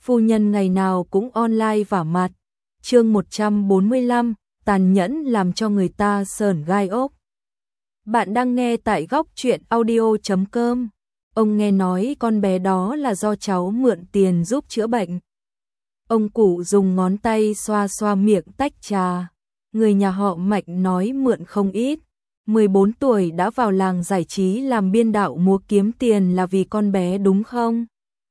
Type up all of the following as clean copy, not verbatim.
phu nhân ngày nào cũng online vả mặt. Chương 145, tàn nhẫn làm cho người ta sởn gai ốc. Bạn đang nghe tại góc truyện audio.com. Ông nghe nói con bé đó là do cháu mượn tiền giúp chữa bệnh. Ông cụ dùng ngón tay xoa xoa miệng tách trà. Người nhà họ Mạnh nói mượn không ít. 14 tuổi đã vào làng giải trí làm biên đạo múa kiếm tiền là vì con bé đúng không?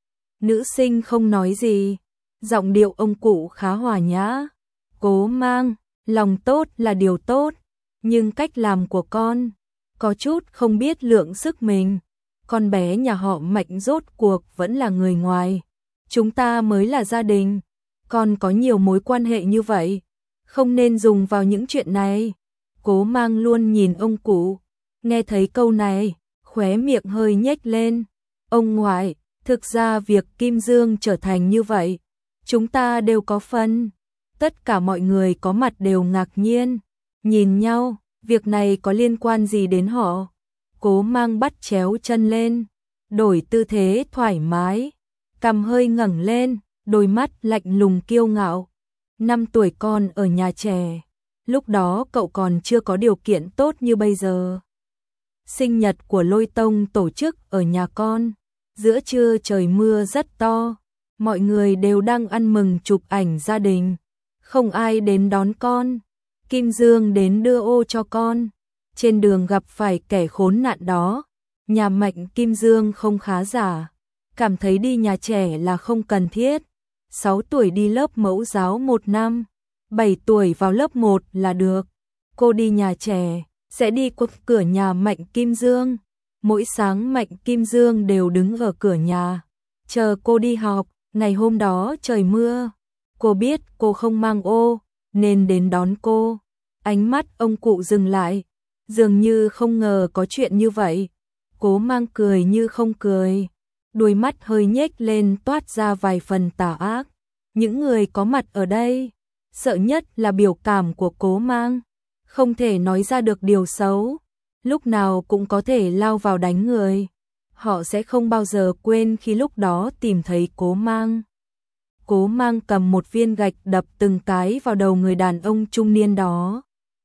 Nữ sinh không nói gì. Giọng điệu ông cụ khá hòa nhã. Cố Mang, lòng tốt là điều tốt, nhưng cách làm của con có chút không biết lượng sức mình. Con bé nhà họ Mạnh rốt cuộc vẫn là người ngoài. Chúng ta mới là gia đình. Con có nhiều mối quan hệ như vậy, không nên dùng vào những chuyện này. Cố Mang luôn nhìn ông cụ. Nghe thấy câu này, khóe miệng hơi nhếch lên. Ông ngoại, thực ra việc Kim Dương trở thành như vậy, chúng ta đều có phần. Tất cả mọi người có mặt đều ngạc nhiên, nhìn nhau, việc này có liên quan gì đến họ? Cố Mang bắt chéo chân lên, đổi tư thế thoải mái, cằm hơi ngẩng lên, đôi mắt lạnh lùng kiêu ngạo. 5 tuổi con ở nhà trẻ, lúc đó cậu còn chưa có điều kiện tốt như bây giờ. Sinh nhật của Lôi Tông tổ chức ở nhà con, giữa trưa trời mưa rất to, mọi người đều đang ăn mừng chụp ảnh gia đình. Không ai đến đón con. Kim Dương đến đưa ô cho con. Trên đường gặp phải kẻ khốn nạn đó. Nhà Mạnh Kim Dương không khá giả. Cảm thấy đi nhà trẻ là không cần thiết. 6 tuổi đi lớp mẫu giáo 1 năm. 7 tuổi vào lớp 1 là được. Cô đi nhà trẻ, sẽ đi qua cửa nhà Mạnh Kim Dương. Mỗi sáng Mạnh Kim Dương đều đứng ở cửa nhà, chờ cô đi học. Ngày hôm đó trời mưa. Cô biết cô không mang ô, nên đến đón cô. Ánh mắt ông cụ dừng lại, dường như không ngờ có chuyện như vậy. Cố Mang cười như không cười, đôi mắt hơi nhếch lên toát ra vài phần tà ác. Những người có mặt ở đây, sợ nhất là biểu cảm của Cố Mang, không thể nói ra được điều xấu, lúc nào cũng có thể lao vào đánh người. Họ sẽ không bao giờ quên khi lúc đó tìm thấy Cố Mang. Cố Mang cầm một viên gạch đập từng cái vào đầu người đàn ông trung niên đó.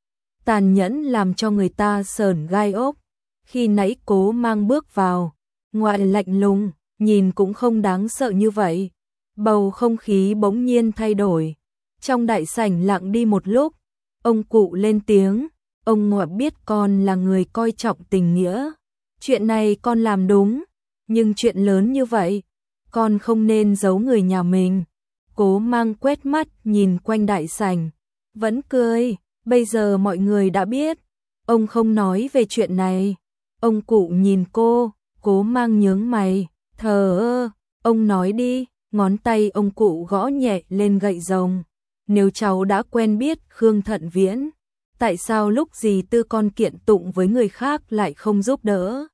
Tàn nhẫn làm cho người ta sởn gai ốc. Khi nãy Cố Mang bước vào, ngoại lạnh lùng, nhìn cũng không đáng sợ như vậy. Bầu không khí bỗng nhiên thay đổi. Trong đại sảnh lặng đi một lúc, ông cụ lên tiếng, ông ngoại biết con là người coi trọng tình nghĩa. Chuyện này con làm đúng, nhưng chuyện lớn như vậy, con không nên giấu người nhà mình. Cố Mang quét mắt nhìn quanh đại sảnh, vẫn cười, bây giờ mọi người đã biết, ông không nói về chuyện này. Ông cụ nhìn cô, Cố Mang nhướng mày, thờ ơ, ông nói đi, ngón tay ông cụ gõ nhẹ lên gậy rồng. Nếu cháu đã quen biết Khương Thận Viễn, tại sao lúc gì Tư con kiện tụng với người khác lại không giúp đỡ?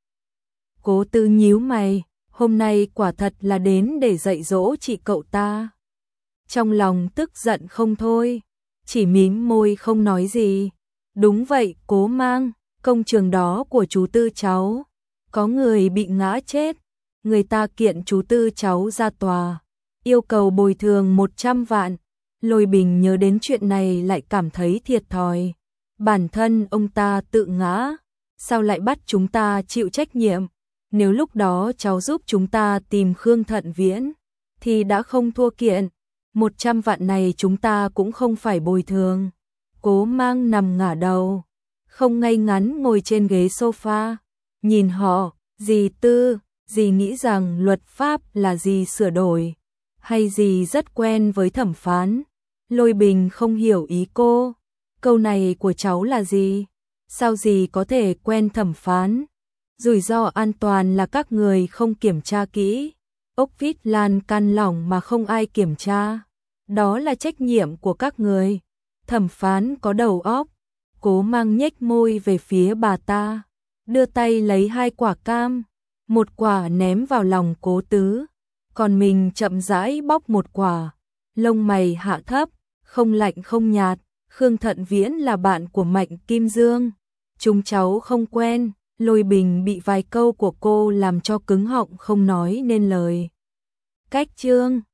Cố Tư nhíu mày, hôm nay quả thật là đến để dạy dỗ chị cậu ta. Trong lòng tức giận không thôi, chỉ mím môi không nói gì. Đúng vậy, Cố Mang, công trường đó của chú Tư cháu, có người bị ngã chết, người ta kiện chú Tư cháu ra tòa, yêu cầu bồi thường 100 vạn. Lôi Bình nhớ đến chuyện này lại cảm thấy thiệt thòi. Bản thân ông ta tự ngã, sao lại bắt chúng ta chịu trách nhiệm? Nếu lúc đó cháu giúp chúng ta tìm Khương Thận Viễn, thì đã không thua kiện. 100 vạn này chúng ta cũng không phải bồi thường. Cố Mang nằm ngả đầu, không ngay ngắn ngồi trên ghế sofa. Nhìn họ, dì Tư, dì nghĩ rằng luật pháp là dì sửa đổi, hay dì rất quen với thẩm phán. Lôi Bình không hiểu ý cô. Câu này của cháu là gì? Sao dì có thể quen thẩm phán? Rủi ro an toàn là các người không kiểm tra kỹ. Ốc vít lan can lỏng mà không ai kiểm tra. Đó là trách nhiệm của các người. Thẩm phán có đầu óc. Cố Mang nhếch môi về phía bà ta, đưa tay lấy 2 quả cam, một quả ném vào lòng Cố Tứ, còn mình chậm rãi bóc một quả. Lông mày hạ thấp, không lạnh không nhạt. Khương Thận Viễn là bạn của Mạnh Kim Dương, chúng cháu không quen. Lôi Bình bị vài câu của cô làm cho cứng họng không nói nên lời. Cách chương